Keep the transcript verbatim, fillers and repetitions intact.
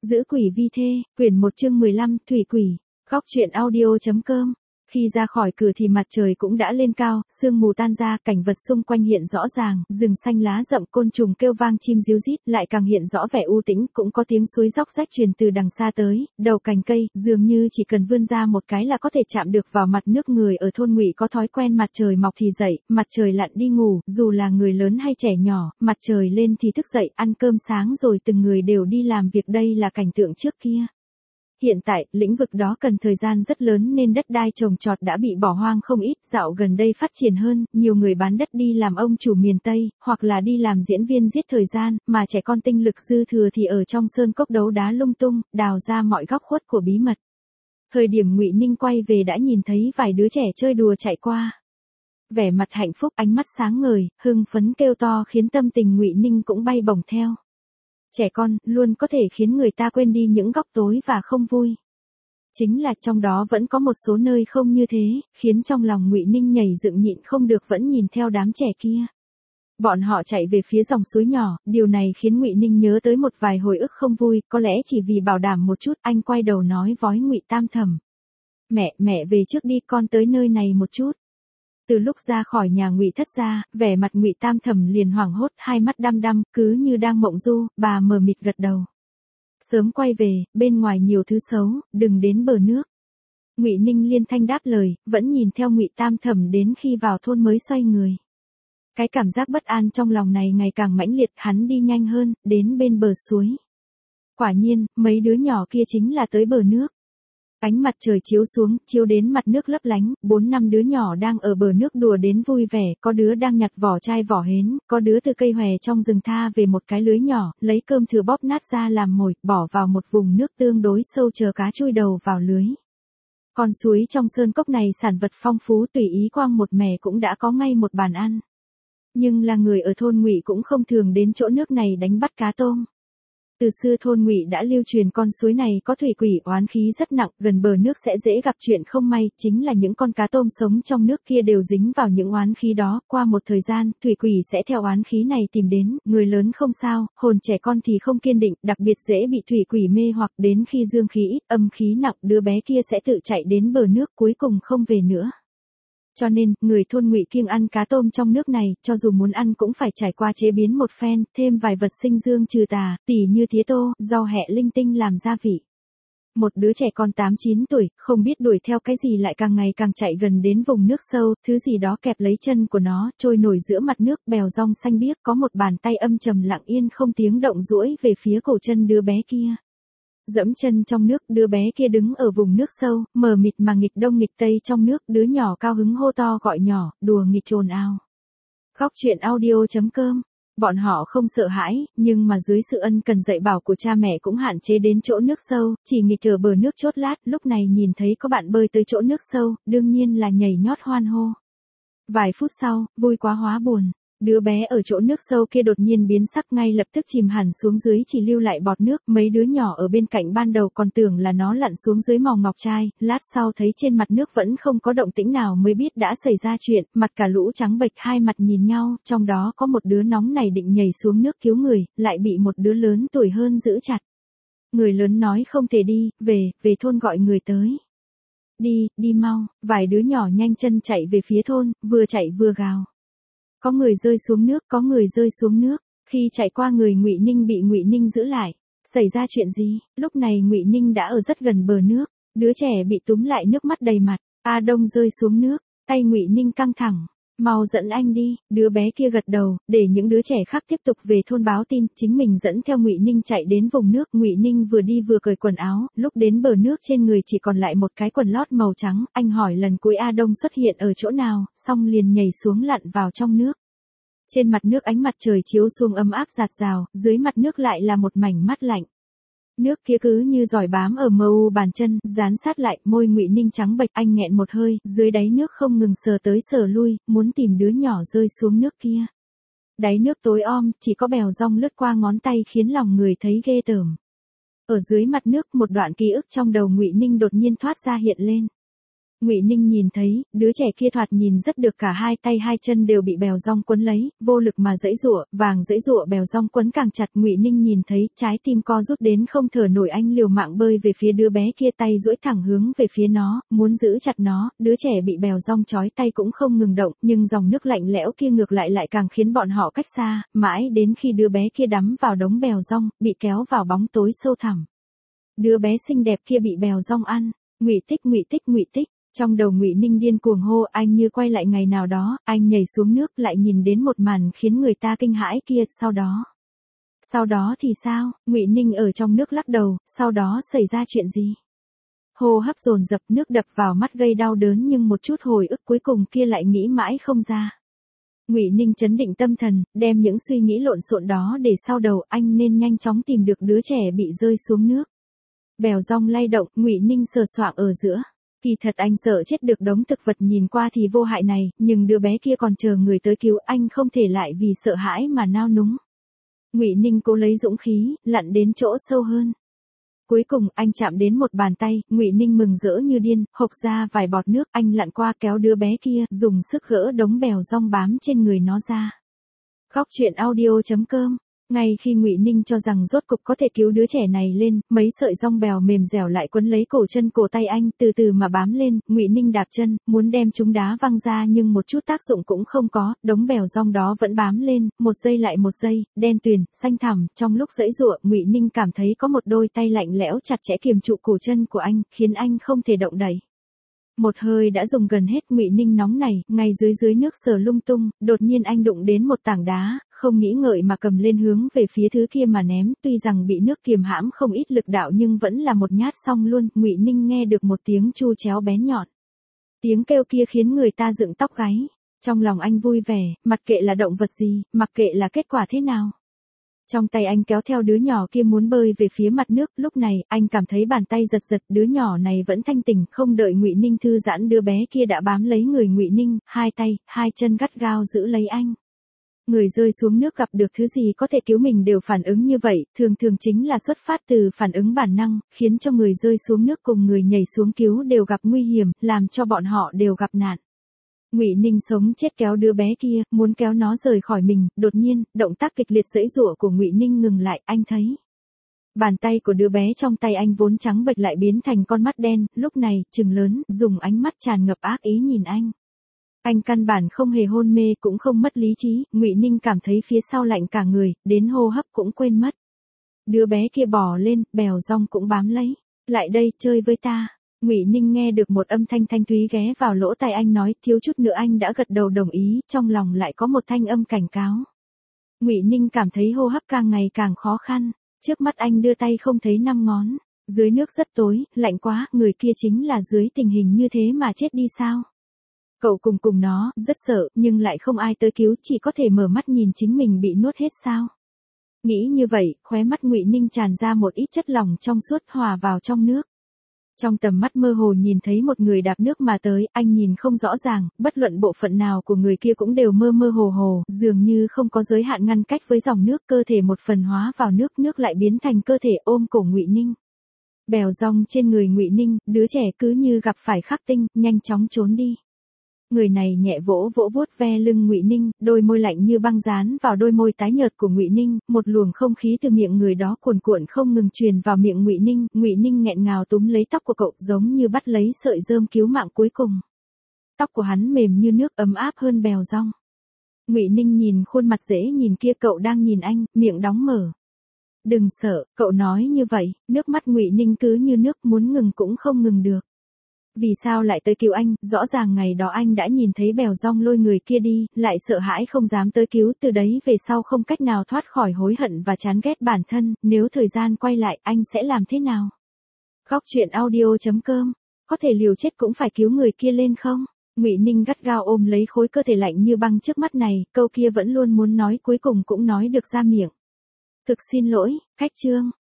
Giữ quỷ vi thê, quyển một chương mười lăm, thủy quỷ. Góc truyện audio chấm com. Khi ra khỏi cửa thì mặt trời cũng đã lên cao, sương mù tan ra, cảnh vật xung quanh hiện rõ ràng, rừng xanh lá rậm, côn trùng kêu vang, chim ríu rít, lại càng hiện rõ vẻ u tĩnh, cũng có tiếng suối róc rách truyền từ đằng xa tới, đầu cành cây, dường như chỉ cần vươn ra một cái là có thể chạm được vào mặt nước. Người ở thôn Ngụy có thói quen mặt trời mọc thì dậy, mặt trời lặn đi ngủ, dù là người lớn hay trẻ nhỏ, mặt trời lên thì thức dậy, ăn cơm sáng rồi từng người đều đi làm việc, đây là cảnh tượng trước kia. Hiện tại, lĩnh vực đó cần thời gian rất lớn nên đất đai trồng trọt đã bị bỏ hoang không ít, dạo gần đây phát triển hơn, nhiều người bán đất đi làm ông chủ miền Tây, hoặc là đi làm diễn viên giết thời gian, mà trẻ con tinh lực dư thừa thì ở trong sơn cốc đấu đá lung tung, đào ra mọi góc khuất của bí mật. Thời điểm Ngụy Ninh quay về đã nhìn thấy vài đứa trẻ chơi đùa chạy qua. Vẻ mặt hạnh phúc, ánh mắt sáng ngời, hưng phấn kêu to khiến tâm tình Ngụy Ninh cũng bay bổng theo. Trẻ con, luôn có thể khiến người ta quên đi những góc tối và không vui. Chính là trong đó vẫn có một số nơi không như thế, khiến trong lòng Ngụy Ninh nhảy dựng nhịn không được vẫn nhìn theo đám trẻ kia. Bọn họ chạy về phía dòng suối nhỏ, điều này khiến Ngụy Ninh nhớ tới một vài hồi ức không vui, có lẽ chỉ vì bảo đảm một chút, anh quay đầu nói với Ngụy Tam Thẩm. Mẹ, mẹ về trước đi, con tới nơi này một chút. Từ lúc ra khỏi nhà Ngụy Thất ra, vẻ mặt Ngụy Tam Thẩm liền hoảng hốt, hai mắt đăm đăm, cứ như đang mộng du, bà mờ mịt gật đầu. Sớm quay về, bên ngoài nhiều thứ xấu, đừng đến bờ nước. Ngụy Ninh liên thanh đáp lời, vẫn nhìn theo Ngụy Tam Thẩm đến khi vào thôn mới xoay người. Cái cảm giác bất an trong lòng này ngày càng mãnh liệt, hắn đi nhanh hơn, đến bên bờ suối. Quả nhiên, mấy đứa nhỏ kia chính là tới bờ nước. Ánh mặt trời chiếu xuống, chiếu đến mặt nước lấp lánh, bốn năm đứa nhỏ đang ở bờ nước đùa đến vui vẻ, có đứa đang nhặt vỏ chai vỏ hến, có đứa từ cây hòe trong rừng tha về một cái lưới nhỏ, lấy cơm thừa bóp nát ra làm mồi, bỏ vào một vùng nước tương đối sâu chờ cá chui đầu vào lưới. Con suối trong sơn cốc này sản vật phong phú, tùy ý quăng một mẻ cũng đã có ngay một bàn ăn. Nhưng là người ở thôn Ngụy cũng không thường đến chỗ nước này đánh bắt cá tôm. Từ xưa thôn Ngụy đã lưu truyền con suối này có thủy quỷ oán khí rất nặng, gần bờ nước sẽ dễ gặp chuyện không may, chính là những con cá tôm sống trong nước kia đều dính vào những oán khí đó, qua một thời gian, thủy quỷ sẽ theo oán khí này tìm đến, người lớn không sao, hồn trẻ con thì không kiên định, đặc biệt dễ bị thủy quỷ mê hoặc, đến khi dương khí ít, âm khí nặng, đứa bé kia sẽ tự chạy đến bờ nước cuối cùng không về nữa. Cho nên, người thôn Ngụy kiêng ăn cá tôm trong nước này, cho dù muốn ăn cũng phải trải qua chế biến một phen, thêm vài vật sinh dương trừ tà, tỉ như tía tô, rau hẹ linh tinh làm gia vị. Một đứa trẻ con tám chín tuổi, không biết đuổi theo cái gì lại càng ngày càng chạy gần đến vùng nước sâu, thứ gì đó kẹp lấy chân của nó, trôi nổi giữa mặt nước, bèo rong xanh biếc, có một bàn tay âm trầm lặng yên không tiếng động duỗi về phía cổ chân đứa bé kia. Dẫm chân trong nước, đứa bé kia đứng ở vùng nước sâu, mờ mịt mà nghịch đông nghịch tây trong nước, đứa nhỏ cao hứng hô to gọi nhỏ, đùa nghịch ồn ào. Góc truyện audio chấm com. Bọn họ không sợ hãi, nhưng mà dưới sự ân cần dạy bảo của cha mẹ cũng hạn chế đến chỗ nước sâu, chỉ nghịch ở bờ nước chốt lát, lúc này nhìn thấy có bạn bơi tới chỗ nước sâu, đương nhiên là nhảy nhót hoan hô. Vài phút sau, vui quá hóa buồn. Đứa bé ở chỗ nước sâu kia đột nhiên biến sắc, ngay lập tức chìm hẳn xuống dưới, chỉ lưu lại bọt nước. Mấy đứa nhỏ ở bên cạnh ban đầu còn tưởng là nó lặn xuống dưới màu ngọc trai, lát sau thấy trên mặt nước vẫn không có động tĩnh nào mới biết đã xảy ra chuyện, mặt cả lũ trắng bệch, hai mặt nhìn nhau, trong đó có một đứa nóng này định nhảy xuống nước cứu người, lại bị một đứa lớn tuổi hơn giữ chặt. Người lớn nói không thể đi, về, về thôn gọi người tới. Đi, đi mau, vài đứa nhỏ nhanh chân chạy về phía thôn, vừa chạy vừa gào. Có người rơi xuống nước, có người rơi xuống nước. Khi chạy qua người Ngụy Ninh bị Ngụy Ninh giữ lại. Xảy ra chuyện gì? Lúc này Ngụy Ninh đã ở rất gần bờ nước. Đứa trẻ bị túm lại, nước mắt đầy mặt. A Đông rơi xuống nước. Tay Ngụy Ninh căng thẳng. Mau dẫn anh đi. Đứa bé kia gật đầu, để những đứa trẻ khác tiếp tục về thôn báo tin. Chính mình dẫn theo Ngụy Ninh chạy đến vùng nước. Ngụy Ninh vừa đi vừa cởi quần áo. Lúc đến bờ nước trên người chỉ còn lại một cái quần lót màu trắng. Anh hỏi lần cuối A Đông xuất hiện ở chỗ nào, xong liền nhảy xuống lặn vào trong nước. Trên mặt nước ánh mặt trời chiếu xuống ấm áp rạt rào, dưới mặt nước lại là một mảnh mát lạnh. Nước kia cứ như giỏi bám ở mờ u bàn chân, dán sát lại, môi Ngụy Ninh trắng bệch, anh nghẹn một hơi, dưới đáy nước không ngừng sờ tới sờ lui, muốn tìm đứa nhỏ rơi xuống nước kia. Đáy nước tối om, chỉ có bèo rong lướt qua ngón tay khiến lòng người thấy ghê tởm. Ở dưới mặt nước, một đoạn ký ức trong đầu Ngụy Ninh đột nhiên thoát ra hiện lên. Ngụy Ninh nhìn thấy, đứa trẻ kia thoạt nhìn rất được, cả hai tay hai chân đều bị bèo rong quấn lấy, vô lực mà giãy giụa, vàng giãy giụa bèo rong quấn càng chặt. Ngụy Ninh nhìn thấy, trái tim co rút đến không thở nổi, anh liều mạng bơi về phía đứa bé kia, tay duỗi thẳng hướng về phía nó, muốn giữ chặt nó. Đứa trẻ bị bèo rong trói tay cũng không ngừng động, nhưng dòng nước lạnh lẽo kia ngược lại lại càng khiến bọn họ cách xa, mãi đến khi đứa bé kia đắm vào đống bèo rong, bị kéo vào bóng tối sâu thẳm. Đứa bé xinh đẹp kia bị bèo rong ăn. Ngụy Tích, Ngụy Tích, Ngụy Tích. Trong đầu Ngụy Ninh điên cuồng hô, anh như quay lại ngày nào đó, anh nhảy xuống nước lại nhìn đến một màn khiến người ta kinh hãi kia, sau đó. Sau đó thì sao? Ngụy Ninh ở trong nước lắc đầu, sau đó xảy ra chuyện gì? Hô hấp dồn dập, nước đập vào mắt gây đau đớn nhưng một chút hồi ức cuối cùng kia lại nghĩ mãi không ra. Ngụy Ninh trấn định tâm thần, đem những suy nghĩ lộn xộn đó để sau đầu, anh nên nhanh chóng tìm được đứa trẻ bị rơi xuống nước. Bèo rong lay động, Ngụy Ninh sờ soạng ở giữa. Kỳ thật anh sợ chết được, đống thực vật nhìn qua thì vô hại này, nhưng đứa bé kia còn chờ người tới cứu, anh không thể lại vì sợ hãi mà nao núng. Ngụy Ninh cố lấy dũng khí, lặn đến chỗ sâu hơn. Cuối cùng anh chạm đến một bàn tay, Ngụy Ninh mừng rỡ như điên, hộc ra vài bọt nước, anh lặn qua kéo đứa bé kia, dùng sức gỡ đống bèo rong bám trên người nó ra. Khóc chuyện audio chấm com. Ngay khi Ngụy Ninh cho rằng rốt cục có thể cứu đứa trẻ này lên, mấy sợi rong bèo mềm dẻo lại quấn lấy cổ chân cổ tay anh, từ từ mà bám lên. Ngụy Ninh đạp chân, muốn đem chúng đá văng ra nhưng một chút tác dụng cũng không có, đống bèo rong đó vẫn bám lên, một giây lại một giây, đen tuyền, xanh thẳm. Trong lúc giãy giụa, Ngụy Ninh cảm thấy có một đôi tay lạnh lẽo chặt chẽ kiềm trụ cổ chân của anh, khiến anh không thể động đậy. Một hơi đã dùng gần hết, Ngụy Ninh nóng nảy, ngay dưới dưới nước sờ lung tung, đột nhiên anh đụng đến một tảng đá, không nghĩ ngợi mà cầm lên hướng về phía thứ kia mà ném, tuy rằng bị nước kiềm hãm không ít lực đạo nhưng vẫn là một nhát xong luôn. Ngụy Ninh nghe được một tiếng chu chéo bén nhọn. Tiếng kêu kia khiến người ta dựng tóc gáy. Trong lòng anh vui vẻ, mặc kệ là động vật gì, mặc kệ là kết quả thế nào. Trong tay anh kéo theo đứa nhỏ kia muốn bơi về phía mặt nước, lúc này, anh cảm thấy bàn tay giật giật, đứa nhỏ này vẫn thanh tỉnh, không đợi Ngụy Ninh thư giãn đứa bé kia đã bám lấy người Ngụy Ninh, hai tay, hai chân gắt gao giữ lấy anh. Người rơi xuống nước gặp được thứ gì có thể cứu mình đều phản ứng như vậy, thường thường chính là xuất phát từ phản ứng bản năng, khiến cho người rơi xuống nước cùng người nhảy xuống cứu đều gặp nguy hiểm, làm cho bọn họ đều gặp nạn. Ngụy Ninh sống chết kéo đứa bé kia, muốn kéo nó rời khỏi mình, đột nhiên, động tác kịch liệt giãy giụa của Ngụy Ninh ngừng lại, anh thấy. Bàn tay của đứa bé trong tay anh vốn trắng bệch lại biến thành con mắt đen, lúc này, trừng lớn, dùng ánh mắt tràn ngập ác ý nhìn anh. Anh căn bản không hề hôn mê cũng không mất lý trí, Ngụy Ninh cảm thấy phía sau lạnh cả người, đến hô hấp cũng quên mất. Đứa bé kia bò lên, bèo rong cũng bám lấy. Lại đây, chơi với ta. Ngụy Ninh nghe được một âm thanh thanh thúy ghé vào lỗ tai anh nói, thiếu chút nữa anh đã gật đầu đồng ý, trong lòng lại có một thanh âm cảnh cáo. Ngụy Ninh cảm thấy hô hấp càng ngày càng khó khăn, trước mắt anh đưa tay không thấy năm ngón, dưới nước rất tối, lạnh quá, người kia chính là dưới tình hình như thế mà chết đi sao? Cậu cùng cùng nó, rất sợ, nhưng lại không ai tới cứu, chỉ có thể mở mắt nhìn chính mình bị nuốt hết sao? Nghĩ như vậy, khóe mắt Ngụy Ninh tràn ra một ít chất lỏng trong suốt hòa vào trong nước. Trong tầm mắt mơ hồ nhìn thấy một người đạp nước mà tới, anh nhìn không rõ ràng, bất luận bộ phận nào của người kia cũng đều mơ mơ hồ hồ, dường như không có giới hạn ngăn cách với dòng nước, cơ thể một phần hóa vào nước, nước lại biến thành cơ thể ôm cổ Ngụy Ninh. Bèo rong trên người Ngụy Ninh, đứa trẻ cứ như gặp phải khắc tinh, nhanh chóng trốn đi. Người này nhẹ vỗ vỗ vuốt ve lưng Ngụy Ninh, đôi môi lạnh như băng dán vào đôi môi tái nhợt của Ngụy Ninh, một luồng không khí từ miệng người đó cuồn cuộn không ngừng truyền vào miệng Ngụy Ninh, Ngụy Ninh nghẹn ngào túm lấy tóc của cậu, giống như bắt lấy sợi rơm cứu mạng cuối cùng. Tóc của hắn mềm như nước, ấm áp hơn bèo rong. Ngụy Ninh nhìn khuôn mặt dễ nhìn kia, cậu đang nhìn anh, miệng đóng mở. Đừng sợ, cậu nói như vậy, nước mắt Ngụy Ninh cứ như nước, muốn ngừng cũng không ngừng được. Vì sao lại tới cứu anh, rõ ràng ngày đó anh đã nhìn thấy bèo rong lôi người kia đi, lại sợ hãi không dám tới cứu, từ đấy về sau không cách nào thoát khỏi hối hận và chán ghét bản thân, nếu thời gian quay lại anh sẽ làm thế nào? Khóc chuyện audio chấm com, có thể liều chết cũng phải cứu người kia lên không? Ngụy Ninh gắt gao ôm lấy khối cơ thể lạnh như băng trước mắt này, câu kia vẫn luôn muốn nói cuối cùng cũng nói được ra miệng. Thực xin lỗi, khách trương.